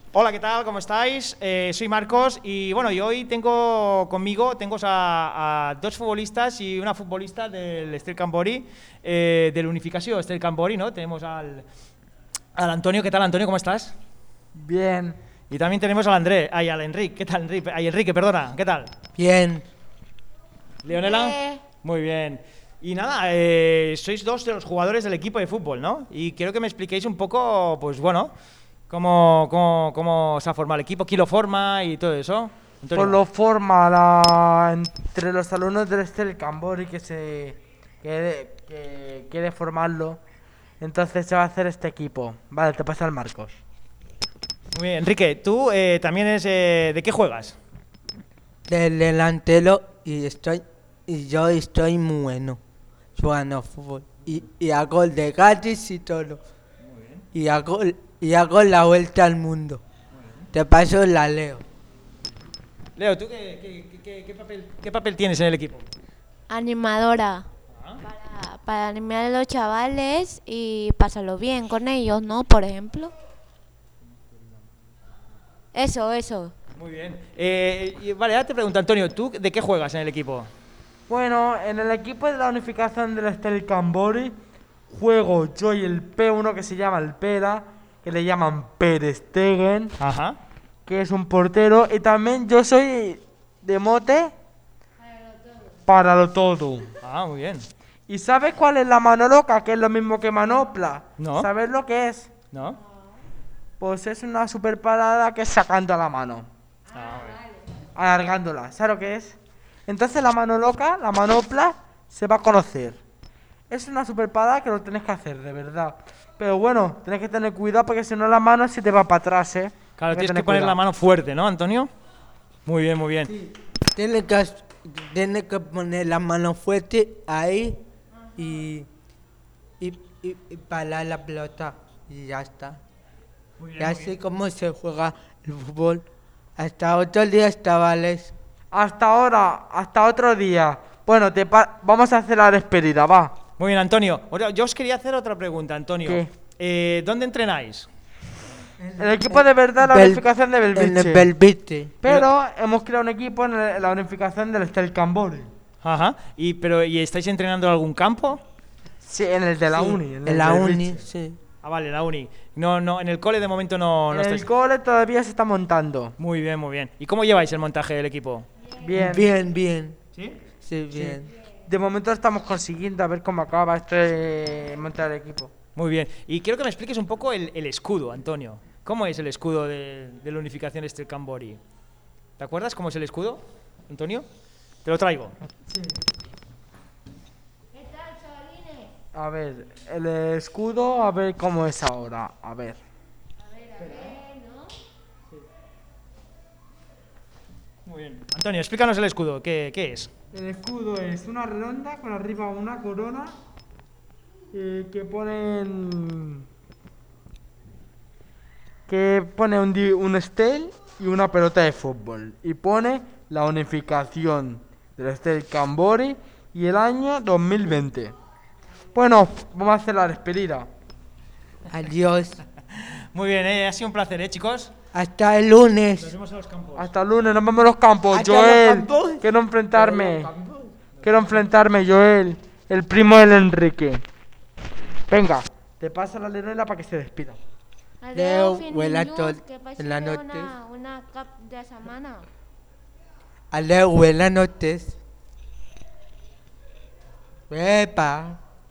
Hola, ¿qué tal? ¿Cómo estáis? Soy Marcos y bueno, y hoy tengo conmigo a dos futbolistas y una futbolista del Estel Cambori, de la Unificació Estel Cambori, ¿no? Tenemos al Antonio. ¿Qué tal, Antonio? ¿Cómo estás? Bien, Y también tenemos al Enrique. ¿Qué tal, Enrique? Ay, Enrique, perdona. ¿Qué tal? bien. ¿Leonela? Muy bien. Y nada, sois dos de los jugadores del equipo de fútbol, ¿no? Y quiero que me expliquéis un poco, pues bueno, cómo se ha formado el equipo, quién lo forma y todo eso. Pues Antonio. lo forma entre los alumnos del Estel Cambori que quiere formarlo. Entonces se va a hacer este equipo. Vale, te pasa el Marcos. Muy bien. Enrique, tú también eres... ¿de qué juegas? Del delantero y yo estoy muy bueno jugando fútbol y hago el de gratis y todo y hago la vuelta al mundo. Te paso la leo. Leo, ¿tú qué papel tienes en el equipo? Animadora. Ah, Para animar a los chavales y pasarlo bien con ellos, ¿no? Por ejemplo. Eso. muy bien. Vale, ahora te pregunto, Antonio, ¿tú de qué juegas en el equipo? Bueno, en el equipo de la unificación del Estel Cambori juego yo y el P1 que se llama el Pera, que le llaman Per Stegen, Ajá. que es un portero. Y también yo soy de mote para lo todo. Ah, muy bien. ¿Y sabes cuál es la mano loca? Que es lo mismo que manopla. No. ¿Sabes lo que es? ¿No? Pues es una super parada que es sacando la mano, Ah, muy bien. alargándola. ¿Sabes lo que es? Entonces la mano loca, la manopla, se va a conocer. Es una super parada que lo tenés que hacer, de verdad. Pero bueno, tenés que tener cuidado porque si no la mano se te va para atrás, ¿eh? Claro, tienes que tener poner la cuidado. mano fuerte, ¿no, Antonio? Muy bien, muy bien. Tienes que, tienes que poner la mano fuerte ahí y, y parar la pelota y ya está. Muy Y bien, muy así bien. como se juega el fútbol. Hasta otro día, chavales. Hasta ahora, hasta otro día. Bueno, vamos a hacer la despedida, va. Muy bien, Antonio. Ahora, yo os quería hacer otra pregunta, Antonio. ¿Qué? ¿Dónde entrenáis? El equipo de verdad, la Bel- unificación de En el Belviche. Belvite. Pero hemos creado un equipo en la unificación del Estel Cambori. Ajá. ¿Y estáis entrenando en algún campo? Sí, en el de la Sí, uni. En en el la Belviche. uni, sí. Ah, vale, la uni. No, en el cole de momento no En estáis. el cole todavía se está montando. Muy bien, muy bien. ¿Y cómo lleváis el montaje del equipo? Bien. Bien. ¿Sí? Sí, bien. De momento estamos consiguiendo a ver cómo acaba este montar el equipo. Muy bien. Y quiero que me expliques un poco el escudo, Antonio. ¿Cómo es el escudo de la unificación este Cambori? ¿Te acuerdas cómo es el escudo, Antonio? Te lo traigo. A ver, el escudo, a ver cómo es ahora. A ver. Muy bien. Antonio, explícanos el escudo. ¿Qué es? El escudo es una redonda con arriba una corona que ponen un estel y una pelota de fútbol y pone la unificación del Estel Cambori y el año 2020. Bueno, vamos a hacer la despedida. Adiós. Muy bien, ha sido un placer, chicos. Hasta el Nos lunes. vemos en los campos. Hasta el lunes, nos vemos en los campos. Hasta los Joel, campos. quiero enfrentarme. Quiero enfrentarme, Joel, el primo del Enrique. Venga, te pasa la Leonela para que se despida. Adeu, Adeu, buena fins tot- dilluns, que passi en la bé noche. una cap de setmana. Adiós, buenas noches. Epa.